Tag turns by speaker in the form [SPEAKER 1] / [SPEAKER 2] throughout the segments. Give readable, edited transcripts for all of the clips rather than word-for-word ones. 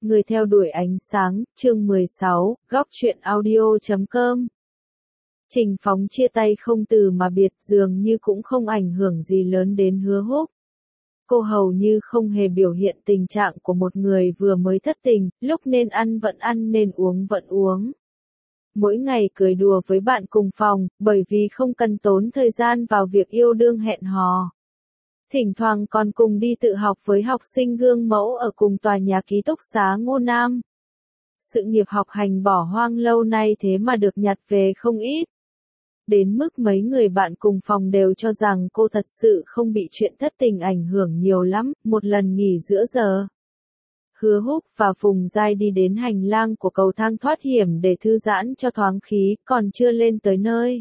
[SPEAKER 1] Người theo đuổi ánh sáng, chương 16, góc truyện audio.com. Trình Phóng chia tay không từ mà biệt, dường như cũng không ảnh hưởng gì lớn đến Hứa Húc. Cô hầu như không hề biểu hiện tình trạng của một người vừa mới thất tình, lúc nên ăn vẫn ăn, nên uống vẫn uống. Mỗi ngày cười đùa với bạn cùng phòng, bởi vì không cần tốn thời gian vào việc yêu đương hẹn hò. Thỉnh thoảng còn cùng đi tự học với học sinh gương mẫu ở cùng tòa nhà ký túc xá Ngô Nam. Sự nghiệp học hành bỏ hoang lâu nay thế mà được nhặt về không ít. Đến mức mấy người bạn cùng phòng đều cho rằng cô thật sự không bị chuyện thất tình ảnh hưởng nhiều lắm. Một lần nghỉ giữa giờ, Hứa Húc và Phùng Giai đi đến hành lang của cầu thang thoát hiểm để thư giãn cho thoáng khí, còn chưa lên tới nơi.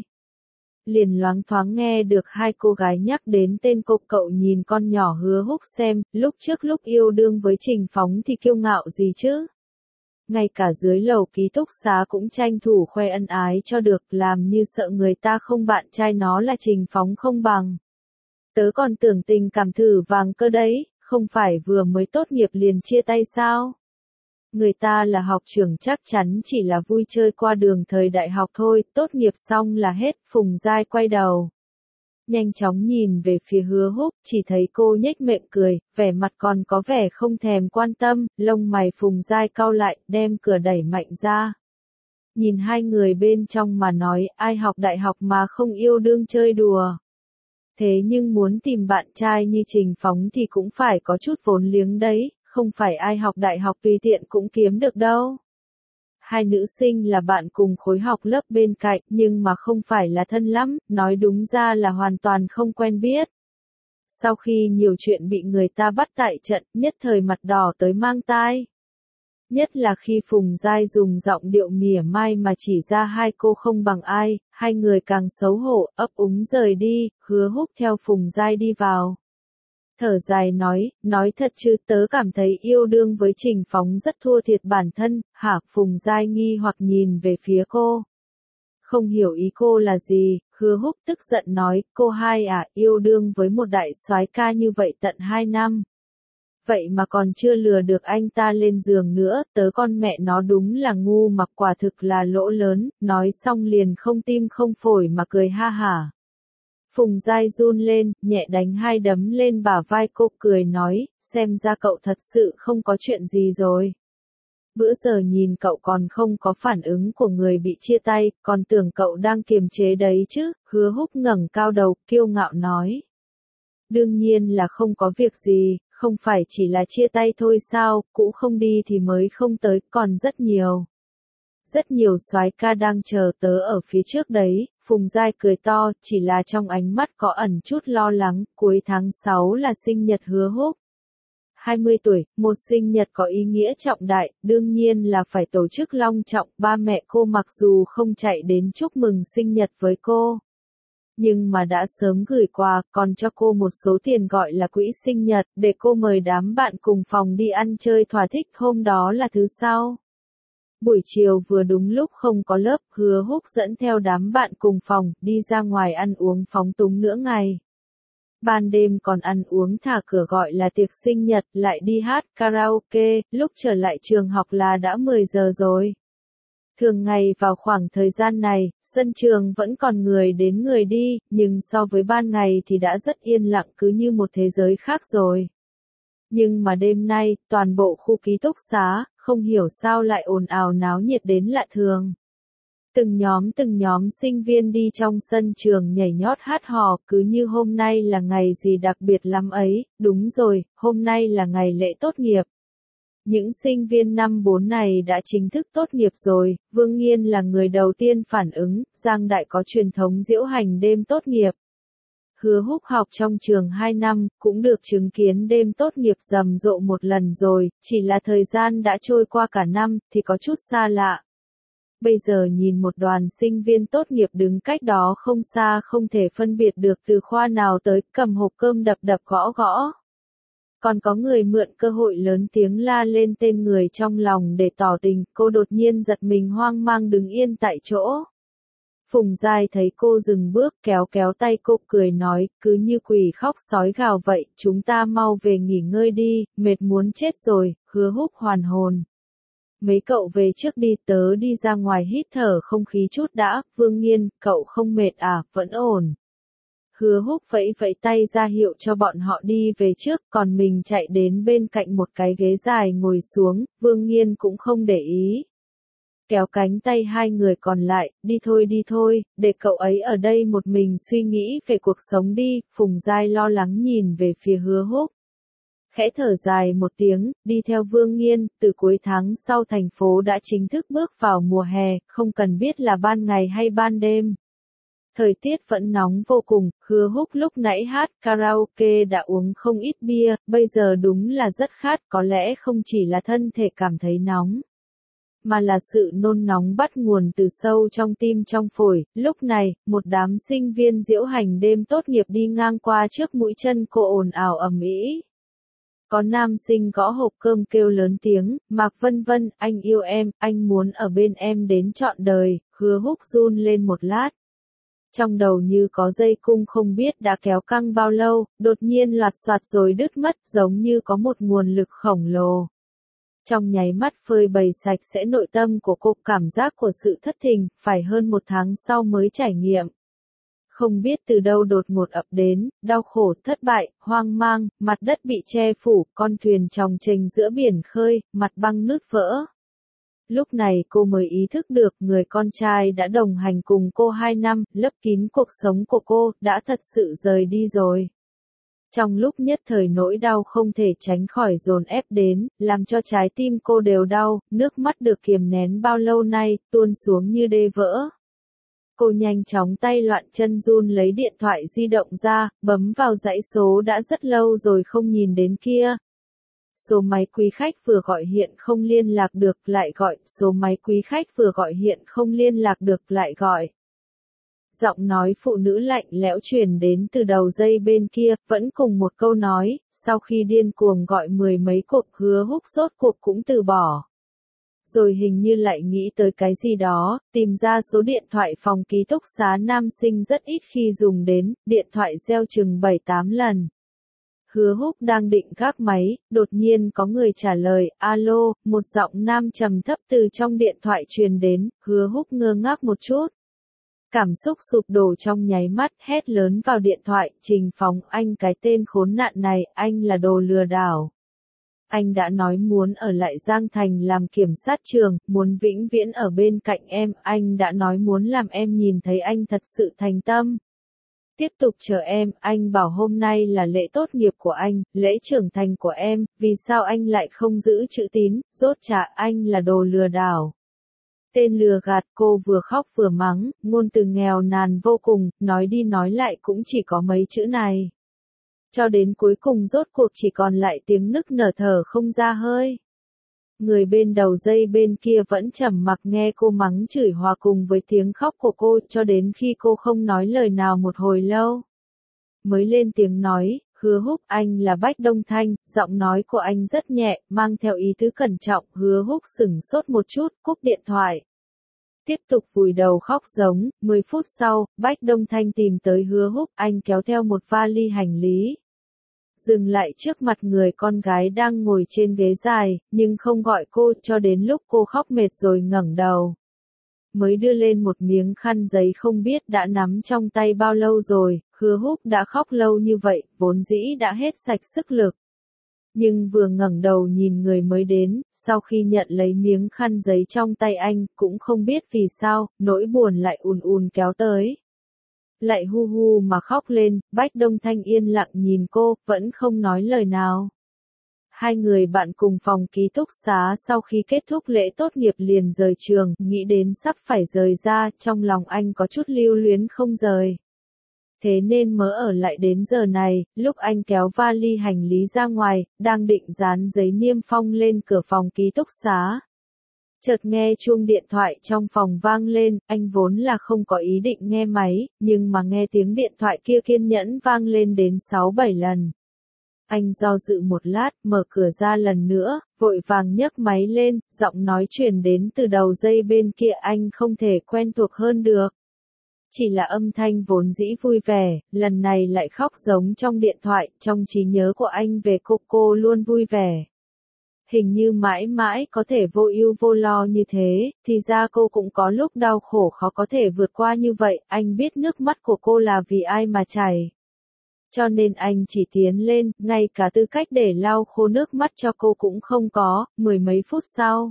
[SPEAKER 1] Liền loáng thoáng nghe được hai cô gái nhắc đến tên cô. Cậu nhìn con nhỏ Hứa Húc xem, lúc trước lúc yêu đương với Trình Phóng thì kiêu ngạo gì chứ. Ngay cả dưới lầu ký túc xá cũng tranh thủ khoe ân ái cho được, làm như sợ người ta không bạn trai nó là Trình Phóng không bằng. Tớ còn tưởng tình cảm thử vàng cơ đấy, không phải vừa mới tốt nghiệp liền chia tay sao? Người ta là học trưởng, chắc chắn chỉ là vui chơi qua đường thời đại học thôi, tốt nghiệp xong là hết. Phùng Giai quay đầu, nhanh chóng nhìn về phía Hứa Húc, chỉ thấy cô nhếch miệng cười, vẻ mặt còn có vẻ không thèm quan tâm. Lông mày Phùng Giai cau lại, đem cửa đẩy mạnh ra. Nhìn hai người bên trong mà nói, ai học đại học mà không yêu đương chơi đùa. Thế nhưng muốn tìm bạn trai như Trình Phóng thì cũng phải có chút vốn liếng đấy, không phải ai học đại học tùy tiện cũng kiếm được đâu. Hai nữ sinh là bạn cùng khối học lớp bên cạnh, nhưng mà không phải là thân lắm, nói đúng ra là hoàn toàn không quen biết. Sau khi nhiều chuyện bị người ta bắt tại trận, nhất thời mặt đỏ tới mang tai. Nhất là khi Phùng Giai dùng giọng điệu mỉa mai mà chỉ ra hai cô không bằng ai, hai người càng xấu hổ, ấp úng rời đi. Hứa Húc theo Phùng Giai đi vào. Thở dài nói thật chứ tớ cảm thấy yêu đương với Trình Phóng rất thua thiệt bản thân. Hả? Phùng Giai nghi hoặc nhìn về phía cô. Không hiểu ý cô là gì. Hứa Húc tức giận nói, cô hai à, yêu đương với một đại soái ca như vậy tận 2 năm. Vậy mà còn chưa lừa được anh ta lên giường nữa, tớ con mẹ nó đúng là ngu, mặc quả thực là lỗ lớn. Nói xong liền không tim không phổi mà cười ha hả. Phùng Giai run lên, nhẹ đánh 2 đấm lên bả vai cô, cười nói, xem ra cậu thật sự không có chuyện gì rồi. Bữa giờ nhìn cậu còn không có phản ứng của người bị chia tay, còn tưởng cậu đang kiềm chế đấy chứ. Hứa Húc ngẩng cao đầu, kiêu ngạo nói. Đương nhiên là không có việc gì, không phải chỉ là chia tay thôi sao, cũ không đi thì mới không tới, còn rất nhiều. Rất nhiều soái ca đang chờ tớ ở phía trước đấy. Phùng Giai cười to, chỉ là trong ánh mắt có ẩn chút lo lắng. Cuối tháng 6 là sinh nhật Hứa Húc. 20 tuổi, một sinh nhật có ý nghĩa trọng đại, đương nhiên là phải tổ chức long trọng. Ba mẹ cô mặc dù không chạy đến chúc mừng sinh nhật với cô, nhưng mà đã sớm gửi quà, còn cho cô một số tiền gọi là quỹ sinh nhật, để cô mời đám bạn cùng phòng đi ăn chơi thỏa thích. Hôm đó là thứ Sáu. Buổi chiều vừa đúng lúc không có lớp, Hứa Húc dẫn theo đám bạn cùng phòng, đi ra ngoài ăn uống phóng túng nửa ngày. Ban đêm còn ăn uống thả cửa gọi là tiệc sinh nhật, lại đi hát karaoke, lúc trở lại trường học là đã 10 giờ rồi. Thường ngày vào khoảng thời gian này, sân trường vẫn còn người đến người đi, nhưng so với ban ngày thì đã rất yên lặng, cứ như một thế giới khác rồi. Nhưng mà đêm nay, toàn bộ khu ký túc xá, không hiểu sao lại ồn ào náo nhiệt đến lạ thường. Từng nhóm sinh viên đi trong sân trường nhảy nhót hát hò, cứ như hôm nay là ngày gì đặc biệt lắm ấy. Đúng rồi, hôm nay là ngày lễ tốt nghiệp. Những sinh viên năm 4 này đã chính thức tốt nghiệp rồi. Vương Nghiên là người đầu tiên phản ứng, Giang Đại có truyền thống diễu hành đêm tốt nghiệp. Hứa Húc học trong trường 2 năm, cũng được chứng kiến đêm tốt nghiệp rầm rộ một lần rồi, chỉ là thời gian đã trôi qua cả năm, thì có chút xa lạ. Bây giờ nhìn một đoàn sinh viên tốt nghiệp đứng cách đó không xa, không thể phân biệt được từ khoa nào tới, cầm hộp cơm đập đập gõ gõ. Còn có người mượn cơ hội lớn tiếng la lên tên người trong lòng để tỏ tình, cô đột nhiên giật mình hoang mang đứng yên tại chỗ. Phùng Giai thấy cô dừng bước, kéo kéo tay cô, cười nói, cứ như quỷ khóc sói gào vậy, chúng ta mau về nghỉ ngơi đi, mệt muốn chết rồi. Hứa Húc hoàn hồn. Mấy cậu về trước đi, tớ đi ra ngoài hít thở không khí chút đã. Vương Nghiên, cậu không mệt à, vẫn ổn. Hứa Húc vẫy vẫy tay ra hiệu cho bọn họ đi về trước, còn mình chạy đến bên cạnh một cái ghế dài ngồi xuống. Vương Nghiên cũng không để ý. Kéo cánh tay hai người còn lại, đi thôi, để cậu ấy ở đây một mình suy nghĩ về cuộc sống đi. Phùng Giai lo lắng nhìn về phía Hứa Húc. Khẽ thở dài một tiếng, đi theo Vương Nghiên. Từ cuối tháng sau thành phố đã chính thức bước vào mùa hè, không cần biết là ban ngày hay ban đêm. Thời tiết vẫn nóng vô cùng. Hứa Húc lúc nãy hát karaoke đã uống không ít bia, bây giờ đúng là rất khát. Có lẽ không chỉ là thân thể cảm thấy nóng, mà là sự nôn nóng bắt nguồn từ sâu trong tim trong phổi. Lúc này, một đám sinh viên diễu hành đêm tốt nghiệp đi ngang qua trước mũi chân cô ồn ào ầm ĩ. Có nam sinh gõ hộp cơm kêu lớn tiếng, Mạc Vân Vân, anh yêu em, anh muốn ở bên em đến trọn đời. Hứa Húc run lên một lát. Trong đầu như có dây cung không biết đã kéo căng bao lâu, đột nhiên loạt soạt rồi đứt mất, giống như có một nguồn lực khổng lồ. Trong nháy mắt phơi bày sạch sẽ nội tâm của cô, cảm giác của sự thất tình, phải hơn một tháng sau mới trải nghiệm. Không biết từ đâu đột ngột ập đến, đau khổ, thất bại, hoang mang, mặt đất bị che phủ, con thuyền chòng chênh giữa biển khơi, mặt băng nứt vỡ. Lúc này cô mới ý thức được người con trai đã đồng hành cùng cô 2 năm, lấp kín cuộc sống của cô, đã thật sự rời đi rồi. Trong lúc nhất thời nỗi đau không thể tránh khỏi dồn ép đến, làm cho trái tim cô đều đau, nước mắt được kiềm nén bao lâu nay, tuôn xuống như đê vỡ. Cô nhanh chóng tay loạn chân run lấy điện thoại di động ra, bấm vào dãy số đã rất lâu rồi không nhìn đến kia. Số máy quý khách vừa gọi hiện không liên lạc được lại gọi, số máy quý khách vừa gọi hiện không liên lạc được lại gọi. Giọng nói phụ nữ lạnh lẽo truyền đến từ đầu dây bên kia, vẫn cùng một câu nói, sau khi điên cuồng gọi mười mấy cuộc. Hứa Húc rốt cuộc cũng từ bỏ. Rồi hình như lại nghĩ tới cái gì đó, tìm ra số điện thoại phòng ký túc xá nam sinh rất ít khi dùng đến, điện thoại reo chừng 7-8 lần. Hứa Húc đang định gác máy, đột nhiên có người trả lời, alo, một giọng nam trầm thấp từ trong điện thoại truyền đến. Hứa Húc ngơ ngác một chút. Cảm xúc sụp đổ trong nháy mắt, hét lớn vào điện thoại, Trình Phóng, anh cái tên khốn nạn này, anh là đồ lừa đảo. Anh đã nói muốn ở lại Giang Thành làm kiểm sát trường, muốn vĩnh viễn ở bên cạnh em, anh đã nói muốn làm em nhìn thấy anh thật sự thành tâm. Tiếp tục chờ em, anh bảo hôm nay là lễ tốt nghiệp của anh, lễ trưởng thành của em, vì sao anh lại không giữ chữ tín, rốt trả anh là đồ lừa đảo. Tên lừa gạt, cô vừa khóc vừa mắng, ngôn từ nghèo nàn vô cùng, nói đi nói lại cũng chỉ có mấy chữ này. Cho đến cuối cùng rốt cuộc chỉ còn lại tiếng nức nở thở không ra hơi. Người bên đầu dây bên kia vẫn trầm mặc nghe cô mắng chửi hòa cùng với tiếng khóc của cô cho đến khi cô không nói lời nào một hồi lâu. Mới lên tiếng nói, Hứa Húc, anh là Bách Đông Thanh, giọng nói của anh rất nhẹ, mang theo ý tứ cẩn trọng. Hứa Húc sửng sốt một chút, cúp điện thoại. Tiếp tục vùi đầu khóc giống. 10 phút sau, Bách Đông Thanh tìm tới Hứa Húc, anh kéo theo một vali hành lý. Dừng lại trước mặt người con gái đang ngồi trên ghế dài, nhưng không gọi cô cho đến lúc cô khóc mệt rồi ngẩng đầu. Mới đưa lên một miếng khăn giấy không biết đã nắm trong tay bao lâu rồi. Hứa Húc đã khóc lâu như vậy, vốn dĩ đã hết sạch sức lực. Nhưng vừa ngẩng đầu nhìn người mới đến, sau khi nhận lấy miếng khăn giấy trong tay anh, cũng không biết vì sao, nỗi buồn lại ùn ùn kéo tới. Lại hu hu mà khóc lên. Bách Đông Thanh yên lặng nhìn cô, vẫn không nói lời nào. Hai người bạn cùng phòng ký túc xá sau khi kết thúc lễ tốt nghiệp liền rời trường, nghĩ đến sắp phải rời ra, trong lòng anh có chút lưu luyến không rời. Thế nên mới ở lại đến giờ này, lúc anh kéo vali hành lý ra ngoài, đang định dán giấy niêm phong lên cửa phòng ký túc xá. Chợt nghe chuông điện thoại trong phòng vang lên, anh vốn là không có ý định nghe máy, nhưng mà nghe tiếng điện thoại kia kiên nhẫn vang lên đến 6-7 lần. Anh do dự một lát, mở cửa ra lần nữa, vội vàng nhấc máy lên, giọng nói truyền đến từ đầu dây bên kia anh không thể quen thuộc hơn được. Chỉ là âm thanh vốn dĩ vui vẻ, lần này lại khóc giống trong điện thoại, trong trí nhớ của anh về cô luôn vui vẻ. Hình như mãi mãi có thể vô ưu vô lo như thế, thì ra cô cũng có lúc đau khổ khó có thể vượt qua như vậy, anh biết nước mắt của cô là vì ai mà chảy. Cho nên anh chỉ tiến lên, ngay cả tư cách để lau khô nước mắt cho cô cũng không có, mười mấy phút sau.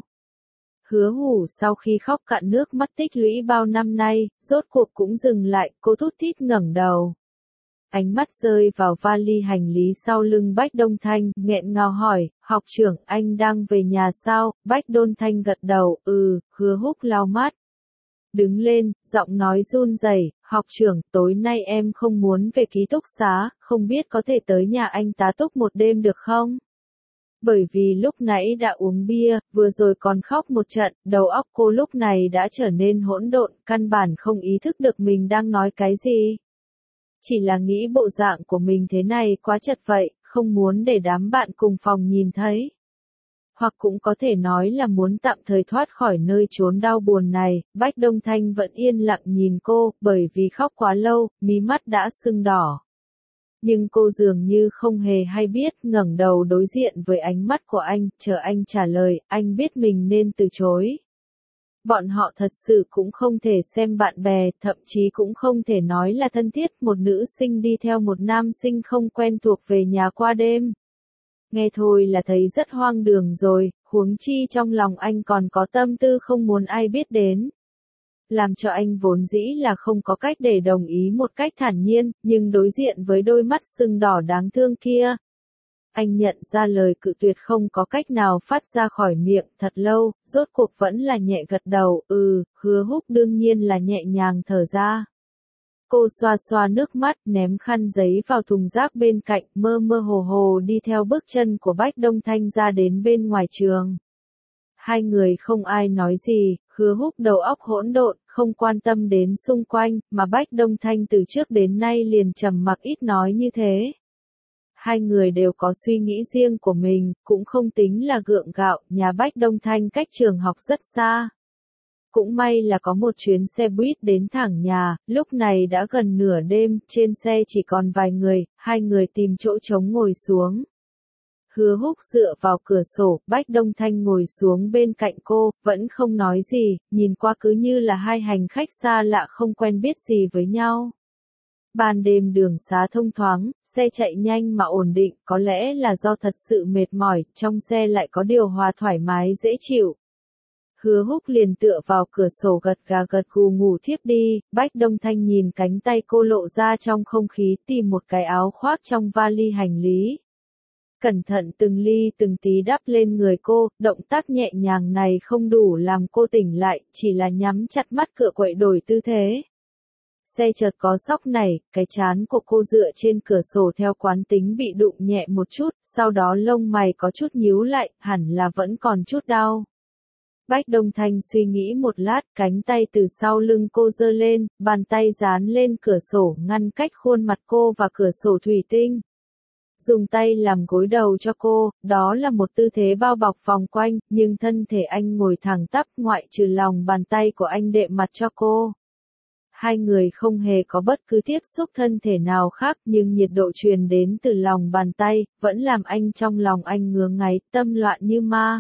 [SPEAKER 1] Hứa Hủ sau khi khóc cạn nước mắt tích lũy bao năm nay, rốt cuộc cũng dừng lại, cô thút thít ngẩng đầu. Ánh mắt rơi vào vali hành lý sau lưng Bách Đông Thanh, nghẹn ngào hỏi, học trưởng anh đang về nhà sao? Bách Đôn Thanh gật đầu, Hứa Húc lau mắt. Đứng lên, giọng nói run rẩy, học trưởng, tối nay em không muốn về ký túc xá, không biết có thể tới nhà anh tá túc một đêm được không? Bởi vì lúc nãy đã uống bia, vừa rồi còn khóc một trận, đầu óc cô lúc này đã trở nên hỗn độn, căn bản không ý thức được mình đang nói cái gì. Chỉ là nghĩ bộ dạng của mình thế này quá chật vậy, không muốn để đám bạn cùng phòng nhìn thấy. Hoặc cũng có thể nói là muốn tạm thời thoát khỏi nơi trốn đau buồn này, Bách Đông Thanh vẫn yên lặng nhìn cô, bởi vì khóc quá lâu, mí mắt đã sưng đỏ. Nhưng cô dường như không hề hay biết, ngẩng đầu đối diện với ánh mắt của anh, chờ anh trả lời, anh biết mình nên từ chối. Bọn họ thật sự cũng không thể xem bạn bè, thậm chí cũng không thể nói là thân thiết, một nữ sinh đi theo một nam sinh không quen thuộc về nhà qua đêm. Nghe thôi là thấy rất hoang đường rồi, huống chi trong lòng anh còn có tâm tư không muốn ai biết đến. Làm cho anh vốn dĩ là không có cách để đồng ý một cách thản nhiên, nhưng đối diện với đôi mắt sưng đỏ đáng thương kia. Anh nhận ra lời cự tuyệt không có cách nào phát ra khỏi miệng thật lâu, rốt cuộc vẫn là nhẹ gật đầu, Hứa Húc đương nhiên là nhẹ nhàng thở ra. Cô xoa xoa nước mắt, ném khăn giấy vào thùng rác bên cạnh, mơ mơ hồ hồ đi theo bước chân của Bách Đông Thanh ra đến bên ngoài trường. Hai người không ai nói gì, Hứa Húc đầu óc hỗn độn, không quan tâm đến xung quanh, mà Bách Đông Thanh từ trước đến nay liền trầm mặc ít nói như thế. Hai người đều có suy nghĩ riêng của mình, cũng không tính là gượng gạo, nhà Bách Đông Thanh cách trường học rất xa. Cũng may là có một chuyến xe buýt đến thẳng nhà, lúc này đã gần nửa đêm, trên xe chỉ còn vài người, hai người tìm chỗ trống ngồi xuống. Hứa Húc dựa vào cửa sổ, Bách Đông Thanh ngồi xuống bên cạnh cô, vẫn không nói gì, nhìn qua cứ như là hai hành khách xa lạ không quen biết gì với nhau. Ban đêm đường xá thông thoáng, xe chạy nhanh mà ổn định, có lẽ là do thật sự mệt mỏi, trong xe lại có điều hòa thoải mái dễ chịu. Hứa Húc liền tựa vào cửa sổ gật gà gật gù ngủ thiếp đi, Bách Đông Thanh nhìn cánh tay cô lộ ra trong không khí tìm một cái áo khoác trong vali hành lý. Cẩn thận từng ly từng tí đắp lên người cô, động tác nhẹ nhàng này không đủ làm cô tỉnh lại, chỉ là nhắm chặt mắt cựa quậy đổi tư thế. Xe chợt có sóc nảy, cái trán của cô dựa trên cửa sổ theo quán tính bị đụng nhẹ một chút, sau đó lông mày có chút nhíu lại, hẳn là vẫn còn chút đau. Bách Đông Thanh suy nghĩ một lát, cánh tay từ sau lưng cô giơ lên, bàn tay dán lên cửa sổ ngăn cách khuôn mặt cô và cửa sổ thủy tinh. Dùng tay làm gối đầu cho cô, đó là một tư thế bao bọc vòng quanh, nhưng thân thể anh ngồi thẳng tắp ngoại trừ lòng bàn tay của anh đệm mặt cho cô. Hai người không hề có bất cứ tiếp xúc thân thể nào khác nhưng nhiệt độ truyền đến từ lòng bàn tay, vẫn làm anh trong lòng anh ngứa ngáy, tâm loạn như ma.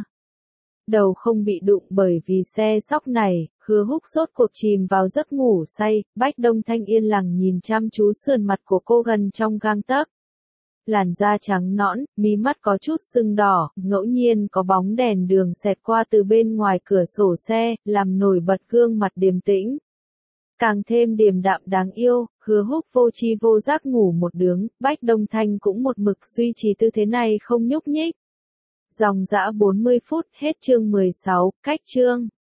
[SPEAKER 1] Đầu không bị đụng bởi vì xe sóc này, Hứa Húc rốt cuộc chìm vào giấc ngủ say, Bách Đông Thanh yên lặng nhìn chăm chú sườn mặt của cô gần trong gang tấc. Làn da trắng nõn, mí mắt có chút sưng đỏ, ngẫu nhiên có bóng đèn đường xẹt qua từ bên ngoài cửa sổ xe, làm nổi bật gương mặt điềm tĩnh. Càng thêm điềm đạm đáng yêu, Hứa Húc vô tri vô giác ngủ một đướng, Bách Đông Thanh cũng một mực duy trì tư thế này không nhúc nhích. Dòng dã 40 phút, hết chương 16, cách chương.